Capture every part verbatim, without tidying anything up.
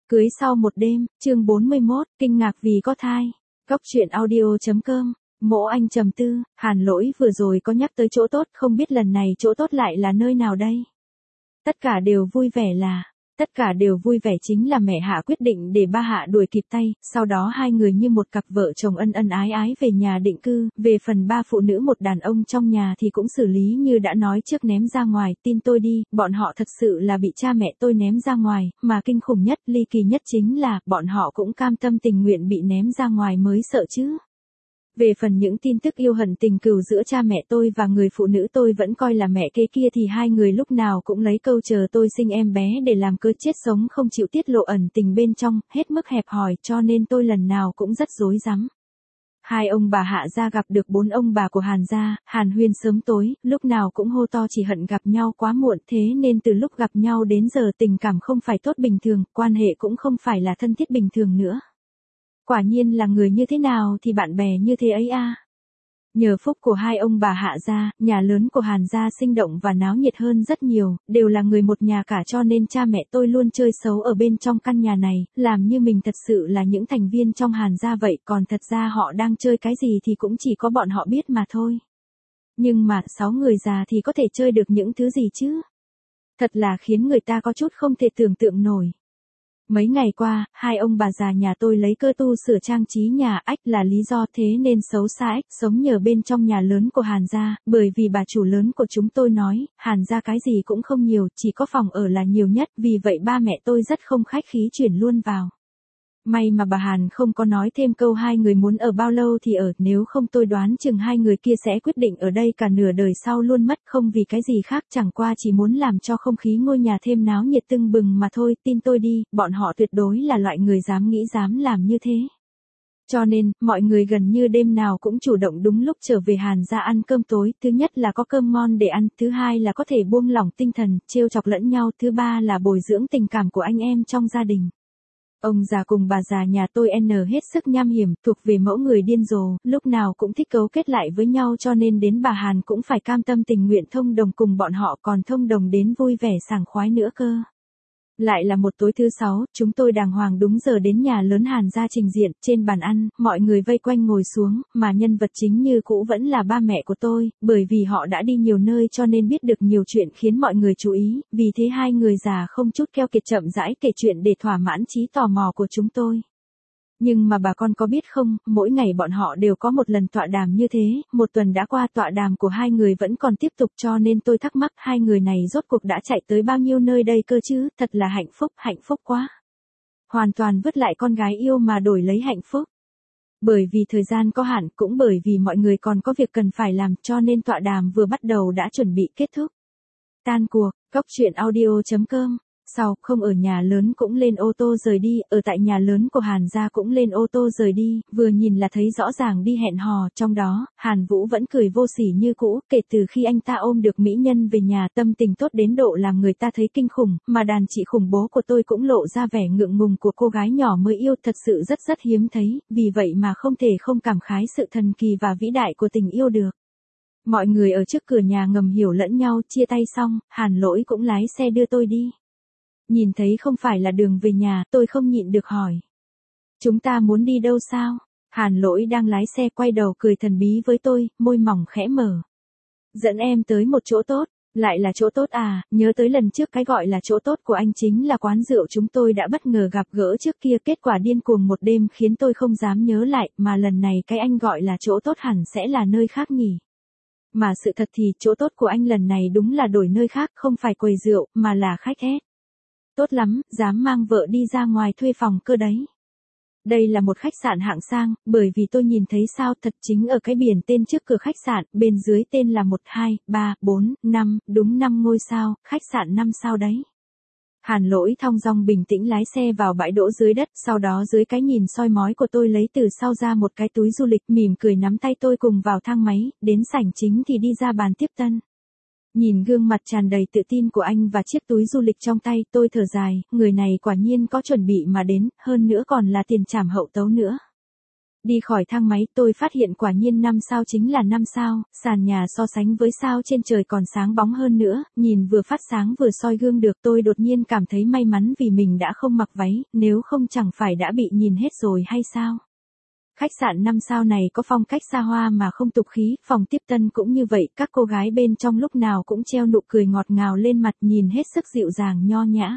Cưới sau một đêm, chương bốn mươi mốt, kinh ngạc vì có thai. Góc truyện audio.com. Mộ Anh trầm tư, Hàn Lỗi vừa rồi có nhắc tới chỗ tốt, không biết lần này chỗ tốt lại là nơi nào đây? Tất cả đều vui vẻ là, tất cả đều vui vẻ chính là mẹ Hạ quyết định để ba Hạ đuổi kịp tay, sau đó hai người như một cặp vợ chồng ân ân ái ái về nhà định cư, về phần ba phụ nữ một đàn ông trong nhà thì cũng xử lý như đã nói trước ném ra ngoài, tin tôi đi, bọn họ thật sự là bị cha mẹ tôi ném ra ngoài, mà kinh khủng nhất, ly kỳ nhất chính là, bọn họ cũng cam tâm tình nguyện bị ném ra ngoài mới sợ chứ. Về phần những tin tức yêu hận tình cừu giữa cha mẹ tôi và người phụ nữ tôi vẫn coi là mẹ kế kia thì hai người lúc nào cũng lấy câu chờ tôi sinh em bé để làm cớ chết sống không chịu tiết lộ ẩn tình bên trong, hết mức hẹp hòi cho nên tôi lần nào cũng rất rối rắm. Hai ông bà Hạ gia gặp được bốn ông bà của Hàn gia, Hàn huyên sớm tối, lúc nào cũng hô to chỉ hận gặp nhau quá muộn, thế nên từ lúc gặp nhau đến giờ tình cảm không phải tốt bình thường, quan hệ cũng không phải là thân thiết bình thường nữa. Quả nhiên là người như thế nào thì bạn bè như thế ấy a. Nhờ phúc của hai ông bà Hạ gia, nhà lớn của Hàn gia sinh động và náo nhiệt hơn rất nhiều, đều là người một nhà cả cho nên cha mẹ tôi luôn chơi xấu ở bên trong căn nhà này, làm như mình thật sự là những thành viên trong Hàn gia vậy, còn thật ra họ đang chơi cái gì thì cũng chỉ có bọn họ biết mà thôi. Nhưng mà sáu người già thì có thể chơi được những thứ gì chứ? Thật là khiến người ta có chút không thể tưởng tượng nổi. Mấy ngày qua, hai ông bà già nhà tôi lấy cơ tu sửa trang trí nhà, ách là lý do thế nên xấu xa ách, sống nhờ bên trong nhà lớn của Hàn gia, bởi vì bà chủ lớn của chúng tôi nói, Hàn gia cái gì cũng không nhiều, chỉ có phòng ở là nhiều nhất, vì vậy ba mẹ tôi rất không khách khí chuyển luôn vào. May mà bà Hàn không có nói thêm câu hai người muốn ở bao lâu thì ở, nếu không tôi đoán chừng hai người kia sẽ quyết định ở đây cả nửa đời sau luôn mất, không vì cái gì khác, chẳng qua chỉ muốn làm cho không khí ngôi nhà thêm náo nhiệt tưng bừng mà thôi, tin tôi đi, bọn họ tuyệt đối là loại người dám nghĩ dám làm như thế. Cho nên, mọi người gần như đêm nào cũng chủ động đúng lúc trở về Hàn gia ăn cơm tối, thứ nhất là có cơm ngon để ăn, thứ hai là có thể buông lỏng tinh thần, trêu chọc lẫn nhau, thứ ba là bồi dưỡng tình cảm của anh em trong gia đình. Ông già cùng bà già nhà tôi n hết sức nham hiểm, thuộc về mẫu người điên rồ, lúc nào cũng thích cấu kết lại với nhau cho nên đến bà Hàn cũng phải cam tâm tình nguyện thông đồng cùng bọn họ, còn thông đồng đến vui vẻ sảng khoái nữa cơ. Lại là một tối thứ sáu, chúng tôi đàng hoàng đúng giờ đến nhà lớn Hàn gia trình diện, trên bàn ăn, mọi người vây quanh ngồi xuống, mà nhân vật chính như cũ vẫn là ba mẹ của tôi, bởi vì họ đã đi nhiều nơi cho nên biết được nhiều chuyện khiến mọi người chú ý, vì thế hai người già không chút keo kiệt chậm rãi kể chuyện để thỏa mãn trí tò mò của chúng tôi. Nhưng mà bà con có biết không, mỗi ngày bọn họ đều có một lần tọa đàm như thế, một tuần đã qua tọa đàm của hai người vẫn còn tiếp tục cho nên tôi thắc mắc hai người này rốt cuộc đã chạy tới bao nhiêu nơi đây cơ chứ, thật là hạnh phúc, hạnh phúc quá. Hoàn toàn vứt lại con gái yêu mà đổi lấy hạnh phúc. Bởi vì thời gian có hạn, cũng bởi vì mọi người còn có việc cần phải làm cho nên tọa đàm vừa bắt đầu đã chuẩn bị kết thúc. Tan cuộc, góc truyện audio.com. Sau, không ở nhà lớn cũng lên ô tô rời đi, ở tại nhà lớn của Hàn gia cũng lên ô tô rời đi, vừa nhìn là thấy rõ ràng đi hẹn hò, trong đó, Hàn Vũ vẫn cười vô sỉ như cũ, kể từ khi anh ta ôm được mỹ nhân về nhà tâm tình tốt đến độ làm người ta thấy kinh khủng, mà đàn chị khủng bố của tôi cũng lộ ra vẻ ngượng ngùng của cô gái nhỏ mới yêu, thật sự rất rất hiếm thấy, vì vậy mà không thể không cảm khái sự thần kỳ và vĩ đại của tình yêu được. Mọi người ở trước cửa nhà ngầm hiểu lẫn nhau, chia tay xong, Hàn Lỗi cũng lái xe đưa tôi đi. Nhìn thấy không phải là đường về nhà, tôi không nhịn được hỏi. Chúng ta muốn đi đâu sao? Hàn Lỗi đang lái xe quay đầu cười thần bí với tôi, môi mỏng khẽ mở. Dẫn em tới một chỗ tốt, lại là chỗ tốt à, nhớ tới lần trước cái gọi là chỗ tốt của anh chính là quán rượu chúng tôi đã bất ngờ gặp gỡ trước kia, kết quả điên cuồng một đêm khiến tôi không dám nhớ lại, mà lần này cái anh gọi là chỗ tốt hẳn sẽ là nơi khác nhỉ. Mà sự thật thì chỗ tốt của anh lần này đúng là đổi nơi khác, không phải quầy rượu, mà là khách ét. Tốt lắm, dám mang vợ đi ra ngoài thuê phòng cơ đấy. Đây là một khách sạn hạng sang, bởi vì tôi nhìn thấy sao thật chính ở cái biển tên trước cửa khách sạn, bên dưới tên là một hai ba bốn năm, đúng năm ngôi sao, khách sạn năm sao đấy. Hàn Lỗi thong dong bình tĩnh lái xe vào bãi đỗ dưới đất, sau đó dưới cái nhìn soi mói của tôi lấy từ sau ra một cái túi du lịch, mỉm cười nắm tay tôi cùng vào thang máy, đến sảnh chính thì đi ra bàn tiếp tân. Nhìn gương mặt tràn đầy tự tin của anh và chiếc túi du lịch trong tay, tôi thở dài, người này quả nhiên có chuẩn bị mà đến, hơn nữa còn là tiền trảm hậu tấu nữa. Đi khỏi thang máy tôi phát hiện quả nhiên năm sao chính là năm sao, sàn nhà so sánh với sao trên trời còn sáng bóng hơn nữa, nhìn vừa phát sáng vừa soi gương được tôi đột nhiên cảm thấy may mắn vì mình đã không mặc váy, nếu không chẳng phải đã bị nhìn hết rồi hay sao. Khách sạn năm sao này có phong cách xa hoa mà không tục khí, phòng tiếp tân cũng như vậy, các cô gái bên trong lúc nào cũng treo nụ cười ngọt ngào lên mặt nhìn hết sức dịu dàng nho nhã.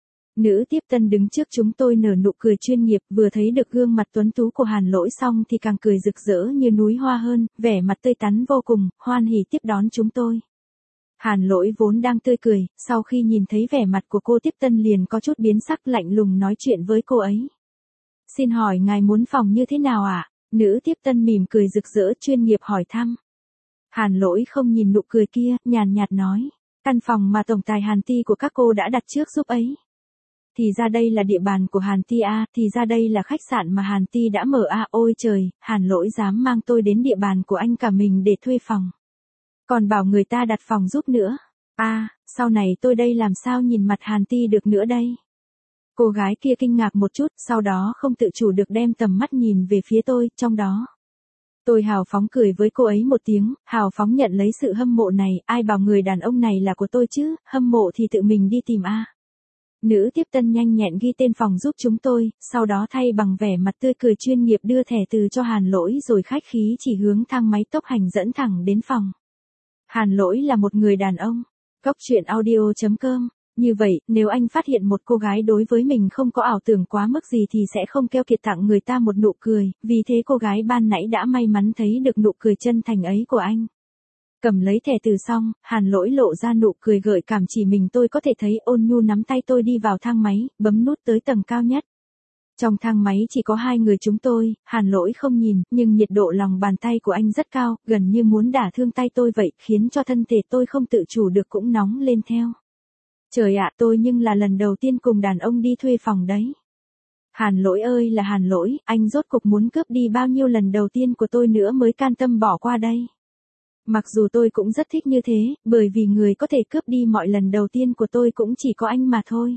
Nữ tiếp tân đứng trước chúng tôi nở nụ cười chuyên nghiệp, vừa thấy được gương mặt tuấn tú của Hàn Lỗi xong thì càng cười rực rỡ như núi hoa hơn, vẻ mặt tươi tắn vô cùng, hoan hỉ tiếp đón chúng tôi. Hàn Lỗi vốn đang tươi cười, sau khi nhìn thấy vẻ mặt của cô tiếp tân liền có chút biến sắc lạnh lùng nói chuyện với cô ấy. Xin hỏi ngài muốn phòng như thế nào ạ? À? Nữ tiếp tân mỉm cười rực rỡ chuyên nghiệp hỏi thăm. Hàn Lỗi không nhìn nụ cười kia, nhàn nhạt nói. Căn phòng mà tổng tài Hàn Ti của các cô đã đặt trước giúp ấy. Thì ra đây là địa bàn của Hàn Ti à, thì ra đây là khách sạn mà Hàn Ti đã mở à, ôi trời, Hàn Lỗi dám mang tôi đến địa bàn của anh cả mình để thuê phòng. Còn bảo người ta đặt phòng giúp nữa. À, sau này tôi đây làm sao nhìn mặt Hàn Ti được nữa đây? Cô gái kia kinh ngạc một chút, sau đó không tự chủ được đem tầm mắt nhìn về phía tôi, trong đó. Tôi hào phóng cười với cô ấy một tiếng, hào phóng nhận lấy sự hâm mộ này, ai bảo người đàn ông này là của tôi chứ, hâm mộ thì tự mình đi tìm a. À. Nữ tiếp tân nhanh nhẹn ghi tên phòng giúp chúng tôi, sau đó thay bằng vẻ mặt tươi cười chuyên nghiệp đưa thẻ từ cho Hàn Lỗi rồi khách khí chỉ hướng thang máy tốc hành dẫn thẳng đến phòng. Hàn Lỗi là một người đàn ông. Góc truyện audio chấm com. Như vậy, nếu anh phát hiện một cô gái đối với mình không có ảo tưởng quá mức gì thì sẽ không keo kiệt tặng người ta một nụ cười, vì thế cô gái ban nãy đã may mắn thấy được nụ cười chân thành ấy của anh. Cầm lấy thẻ từ xong, Hàn Lỗi lộ ra nụ cười gợi cảm chỉ mình tôi có thể thấy, ôn nhu nắm tay tôi đi vào thang máy, bấm nút tới tầng cao nhất. Trong thang máy chỉ có hai người chúng tôi, Hàn Lỗi không nhìn, nhưng nhiệt độ lòng bàn tay của anh rất cao, gần như muốn đả thương tay tôi vậy, khiến cho thân thể tôi không tự chủ được cũng nóng lên theo. Trời ạ, tôi nhưng là lần đầu tiên cùng đàn ông đi thuê phòng đấy. Hàn Lỗi ơi là Hàn Lỗi, anh rốt cục muốn cướp đi bao nhiêu lần đầu tiên của tôi nữa mới can tâm bỏ qua đây. Mặc dù tôi cũng rất thích như thế, bởi vì người có thể cướp đi mọi lần đầu tiên của tôi cũng chỉ có anh mà thôi.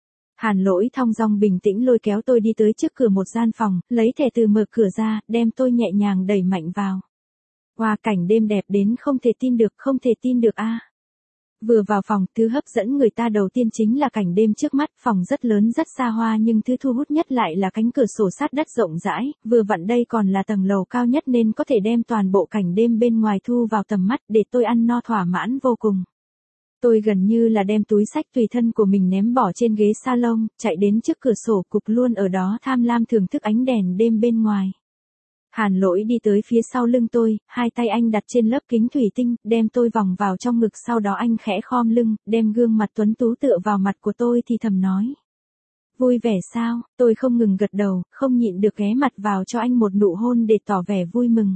Hàn Lỗi thong dong bình tĩnh lôi kéo tôi đi tới trước cửa một gian phòng, lấy thẻ từ mở cửa ra, đem tôi nhẹ nhàng đẩy mạnh vào. Wow, cảnh đêm đẹp đến không thể tin được, không thể tin được a. À. Vừa vào phòng, thứ hấp dẫn người ta đầu tiên chính là cảnh đêm trước mắt, phòng rất lớn rất xa hoa nhưng thứ thu hút nhất lại là cánh cửa sổ sát đất rộng rãi, vừa vặn đây còn là tầng lầu cao nhất nên có thể đem toàn bộ cảnh đêm bên ngoài thu vào tầm mắt để tôi ăn no thỏa mãn vô cùng. Tôi gần như là đem túi xách tùy thân của mình ném bỏ trên ghế salon, chạy đến trước cửa sổ cụp luôn ở đó tham lam thưởng thức ánh đèn đêm bên ngoài. Hàn Lỗi đi tới phía sau lưng tôi, hai tay anh đặt trên lớp kính thủy tinh, đem tôi vòng vào trong ngực, sau đó anh khẽ khom lưng, đem gương mặt tuấn tú tựa vào mặt của tôi thì thầm nói. Vui vẻ sao? Tôi không ngừng gật đầu, không nhịn được ghé mặt vào cho anh một nụ hôn để tỏ vẻ vui mừng.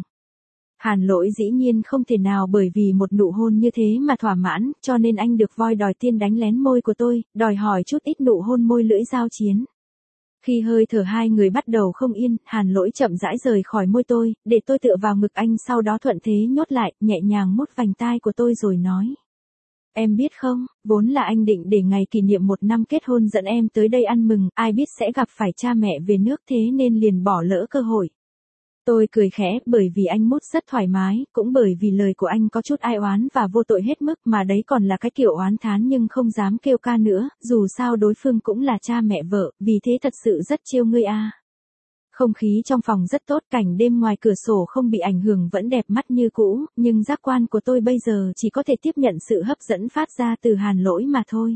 Hàn Lỗi dĩ nhiên không thể nào bởi vì một nụ hôn như thế mà thỏa mãn, cho nên anh được voi đòi tiên đánh lén môi của tôi, đòi hỏi chút ít nụ hôn môi lưỡi dao chiến. Khi hơi thở hai người bắt đầu không yên, Hàn Lỗi chậm rãi rời khỏi môi tôi, để tôi tựa vào ngực anh, sau đó thuận thế nhốt lại, nhẹ nhàng mút vành tai của tôi rồi nói. Em biết không, vốn là anh định để ngày kỷ niệm một năm kết hôn dẫn em tới đây ăn mừng, ai biết sẽ gặp phải cha mẹ về nước thế nên liền bỏ lỡ cơ hội. Tôi cười khẽ, bởi vì anh mút rất thoải mái, cũng bởi vì lời của anh có chút ai oán và vô tội hết mức, mà đấy còn là cái kiểu oán thán nhưng không dám kêu ca nữa, dù sao đối phương cũng là cha mẹ vợ, vì thế thật sự rất trêu ngươi a. Không khí trong phòng rất tốt, cảnh đêm ngoài cửa sổ không bị ảnh hưởng vẫn đẹp mắt như cũ, nhưng giác quan của tôi bây giờ chỉ có thể tiếp nhận sự hấp dẫn phát ra từ Hàn Lỗi mà thôi.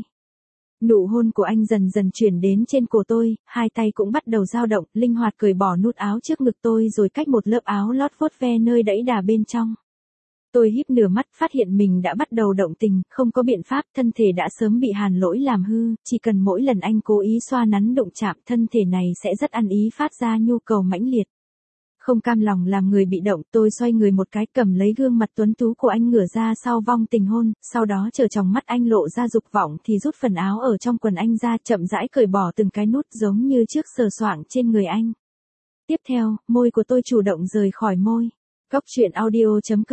Nụ hôn của anh dần dần chuyển đến trên cổ tôi, hai tay cũng bắt đầu dao động, linh hoạt cởi bỏ nút áo trước ngực tôi rồi cách một lớp áo lót vuốt ve nơi đẫy đà bên trong. Tôi híp nửa mắt, phát hiện mình đã bắt đầu động tình, không có biện pháp, thân thể đã sớm bị Hàn Lỗi làm hư, chỉ cần mỗi lần anh cố ý xoa nắn đụng chạm, thân thể này sẽ rất ăn ý phát ra nhu cầu mãnh liệt. Không cam lòng làm người bị động, tôi xoay người một cái, cầm lấy gương mặt tuấn tú của anh ngửa ra sau vong tình hôn, sau đó chờ trong mắt anh lộ ra dục vọng thì rút phần áo ở trong quần anh ra, chậm rãi cởi bỏ từng cái nút giống như trước sờ soạng trên người anh. Tiếp theo, môi của tôi chủ động rời khỏi môi. Góc truyện audio chấm com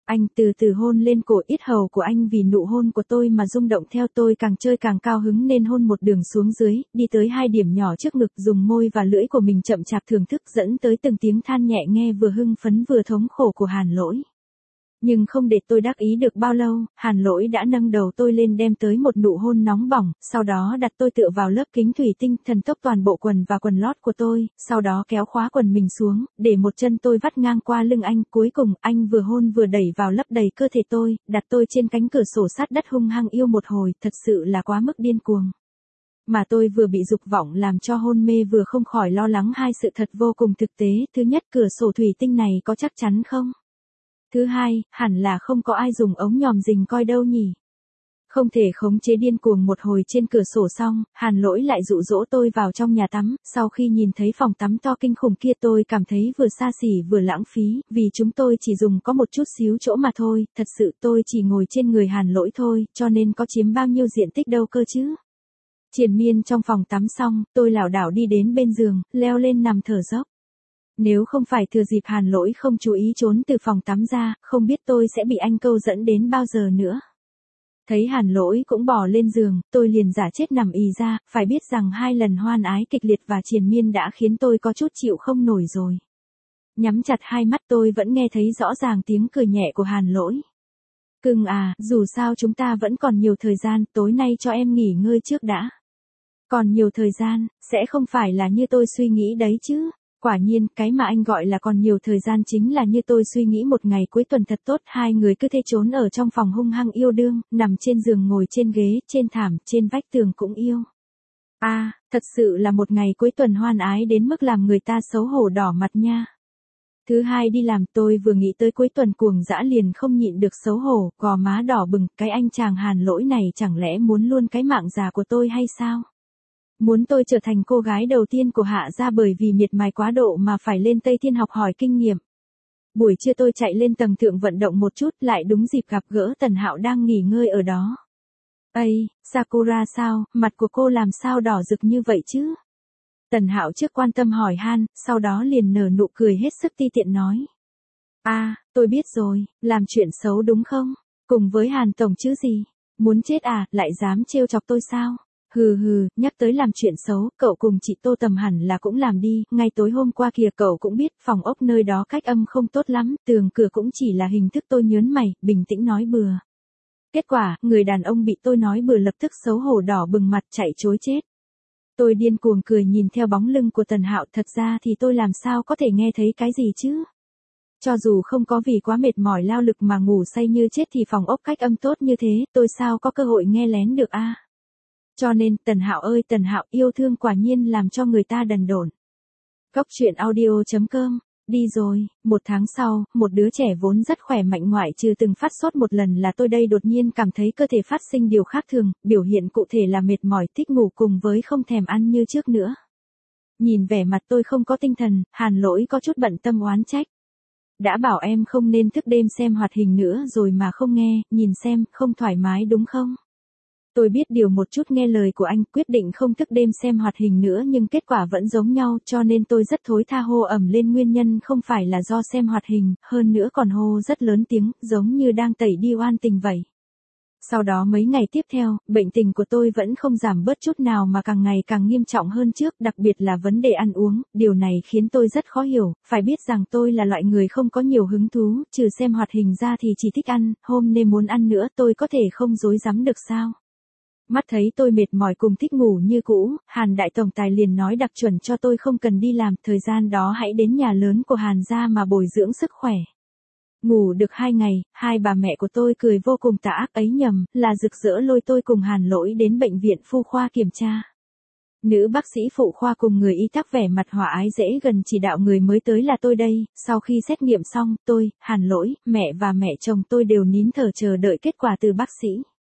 Anh từ từ hôn lên cổ, yết hầu của anh vì nụ hôn của tôi mà rung động theo, tôi càng chơi càng cao hứng nên hôn một đường xuống dưới, đi tới hai điểm nhỏ trước ngực, dùng môi và lưỡi của mình chậm chạp thưởng thức, dẫn tới từng tiếng than nhẹ nghe vừa hưng phấn vừa thống khổ của Hàn Lỗi. Nhưng không để tôi đắc ý được bao lâu, Hàn Lỗi đã nâng đầu tôi lên đem tới một nụ hôn nóng bỏng, sau đó đặt tôi tựa vào lớp kính thủy tinh, thần tốc toàn bộ quần và quần lót của tôi, sau đó kéo khóa quần mình xuống, để một chân tôi vắt ngang qua lưng anh, cuối cùng anh vừa hôn vừa đẩy vào lấp đầy cơ thể tôi, đặt tôi trên cánh cửa sổ sát đất hung hăng yêu một hồi, thật sự là quá mức điên cuồng. Mà tôi vừa bị dục vọng làm cho hôn mê vừa không khỏi lo lắng hai sự thật vô cùng thực tế, thứ nhất cửa sổ thủy tinh này có chắc chắn không? Thứ hai, hẳn là không có ai dùng ống nhòm rình coi đâu nhỉ. Không thể khống chế điên cuồng một hồi trên cửa sổ xong, Hàn Lỗi lại dụ dỗ tôi vào trong nhà tắm, sau khi nhìn thấy phòng tắm to kinh khủng kia tôi cảm thấy vừa xa xỉ vừa lãng phí, vì chúng tôi chỉ dùng có một chút xíu chỗ mà thôi, thật sự tôi chỉ ngồi trên người Hàn Lỗi thôi, cho nên có chiếm bao nhiêu diện tích đâu cơ chứ. Triền miên trong phòng tắm xong, tôi lảo đảo đi đến bên giường, leo lên nằm thở dốc. Nếu không phải thừa dịp Hàn Lỗi không chú ý trốn từ phòng tắm ra, không biết tôi sẽ bị anh câu dẫn đến bao giờ nữa. Thấy Hàn Lỗi cũng bò lên giường, tôi liền giả chết nằm ì ra, phải biết rằng hai lần hoan ái kịch liệt và triền miên đã khiến tôi có chút chịu không nổi rồi. Nhắm chặt hai mắt tôi vẫn nghe thấy rõ ràng tiếng cười nhẹ của Hàn Lỗi. Cưng à, dù sao chúng ta vẫn còn nhiều thời gian, tối nay cho em nghỉ ngơi trước đã. Còn nhiều thời gian, sẽ không phải là như tôi suy nghĩ đấy chứ. Quả nhiên, cái mà anh gọi là còn nhiều thời gian chính là như tôi suy nghĩ, một ngày cuối tuần thật tốt, hai người cứ thế trốn ở trong phòng hung hăng yêu đương, nằm trên giường ngồi trên ghế, trên thảm, trên vách tường cũng yêu. À, thật sự là một ngày cuối tuần hoan ái đến mức làm người ta xấu hổ đỏ mặt nha. Thứ hai đi làm, tôi vừa nghĩ tới cuối tuần cuồng dã liền không nhịn được xấu hổ, gò má đỏ bừng, cái anh chàng Hàn Lỗi này chẳng lẽ muốn luôn cái mạng già của tôi hay sao? Muốn tôi trở thành cô gái đầu tiên của Hạ gia bởi vì miệt mài quá độ mà phải lên Tây Thiên học hỏi kinh nghiệm. Buổi trưa tôi chạy lên tầng thượng vận động một chút, lại đúng dịp gặp gỡ Tần Hạo đang nghỉ ngơi ở đó. Ây, Sakura sao, mặt của cô làm sao đỏ rực như vậy chứ? Tần Hạo trước quan tâm hỏi han, sau đó liền nở nụ cười hết sức ti tiện nói. À, tôi biết rồi, làm chuyện xấu đúng không? Cùng với Hàn Tổng chứ gì? Muốn chết à, lại dám trêu chọc tôi sao? Hừ hừ, nhắc tới làm chuyện xấu, cậu cùng chị Tô Tầm hẳn là cũng làm đi, ngay tối hôm qua kìa cậu cũng biết phòng ốc nơi đó cách âm không tốt lắm, tường cửa cũng chỉ là hình thức. Tôi nhớn mày, bình tĩnh nói bừa. Kết quả, người đàn ông bị tôi nói bừa lập tức xấu hổ đỏ bừng mặt chạy chối chết. Tôi điên cuồng cười nhìn theo bóng lưng của Tần Hạo, thật ra thì tôi làm sao có thể nghe thấy cái gì chứ? Cho dù không có vì quá mệt mỏi lao lực mà ngủ say như chết thì phòng ốc cách âm tốt như thế, tôi sao có cơ hội nghe lén được a? À? Cho nên, Tần Hạo ơi Tần Hạo, yêu thương quả nhiên làm cho người ta đần độn. Cốc truyện audio chấm com, đi rồi, một tháng sau, một đứa trẻ vốn rất khỏe mạnh ngoại trừ từng phát sốt một lần là tôi đây đột nhiên cảm thấy cơ thể phát sinh điều khác thường, biểu hiện cụ thể là mệt mỏi, thích ngủ cùng với không thèm ăn như trước nữa. Nhìn vẻ mặt tôi không có tinh thần, Hàn Lỗi có chút bận tâm oán trách. Đã bảo em không nên thức đêm xem hoạt hình nữa rồi mà không nghe, nhìn xem, không thoải mái đúng không? Tôi biết điều một chút nghe lời của anh, quyết định không thức đêm xem hoạt hình nữa nhưng kết quả vẫn giống nhau, cho nên tôi rất thối tha hô ẩm lên nguyên nhân không phải là do xem hoạt hình, hơn nữa còn hô rất lớn tiếng, giống như đang tẩy đi oan tình vậy. Sau đó mấy ngày tiếp theo, bệnh tình của tôi vẫn không giảm bớt chút nào mà càng ngày càng nghiêm trọng hơn trước, đặc biệt là vấn đề ăn uống, điều này khiến tôi rất khó hiểu, phải biết rằng tôi là loại người không có nhiều hứng thú, trừ xem hoạt hình ra thì chỉ thích ăn, hôm nay muốn ăn nữa tôi có thể không dối dám được sao? Mắt thấy tôi mệt mỏi cùng thích ngủ như cũ, Hàn đại tổng tài liền nói đặc chuẩn cho tôi không cần đi làm, thời gian đó hãy đến nhà lớn của Hàn gia mà bồi dưỡng sức khỏe. Ngủ được hai ngày, hai bà mẹ của tôi cười vô cùng tà ác ấy nhầm, là rực rỡ lôi tôi cùng Hàn Lỗi đến bệnh viện phụ khoa kiểm tra. Nữ bác sĩ phụ khoa cùng người y tá vẻ mặt hòa ái dễ gần chỉ đạo người mới tới là tôi đây, sau khi xét nghiệm xong, tôi, Hàn Lỗi, mẹ và mẹ chồng tôi đều nín thở chờ đợi kết quả từ bác sĩ.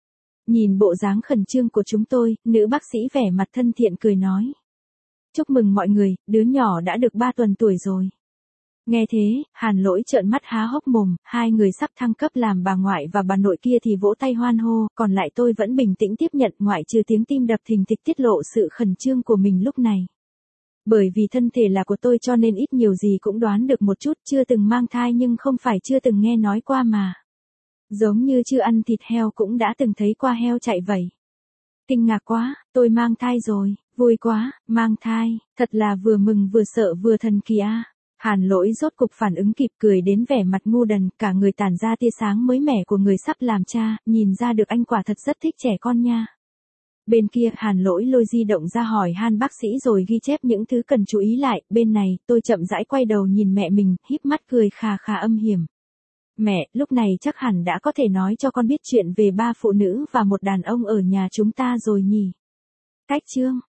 Nhìn bộ dáng khẩn trương của chúng tôi, nữ bác sĩ vẻ mặt thân thiện cười nói. Chúc mừng mọi người, đứa nhỏ đã được ba tuần tuổi rồi. Nghe thế, Hàn Lỗi trợn mắt há hốc mồm, hai người sắp thăng cấp làm bà ngoại và bà nội kia thì vỗ tay hoan hô, còn lại tôi vẫn bình tĩnh tiếp nhận ngoại trừ tiếng tim đập thình thịch tiết lộ sự khẩn trương của mình lúc này. Bởi vì thân thể là của tôi cho nên ít nhiều gì cũng đoán được một chút, chưa từng mang thai nhưng không phải chưa từng nghe nói qua mà. Giống như chưa ăn thịt heo cũng đã từng thấy qua heo chạy vậy. Kinh ngạc quá, tôi mang thai rồi, vui quá, mang thai, thật là vừa mừng vừa sợ vừa thần kỳ a. Hàn Lỗi rốt cục phản ứng kịp, cười đến vẻ mặt ngu đần, cả người tản ra tia sáng mới mẻ của người sắp làm cha, nhìn ra được anh quả thật rất thích trẻ con nha. Bên kia, Hàn Lỗi lôi di động ra hỏi han bác sĩ rồi ghi chép những thứ cần chú ý lại, bên này, tôi chậm rãi quay đầu nhìn mẹ mình, híp mắt cười khà khà âm hiểm. Mẹ, lúc này chắc hẳn đã có thể nói cho con biết chuyện về ba phụ nữ và một đàn ông ở nhà chúng ta rồi nhỉ? Cách chương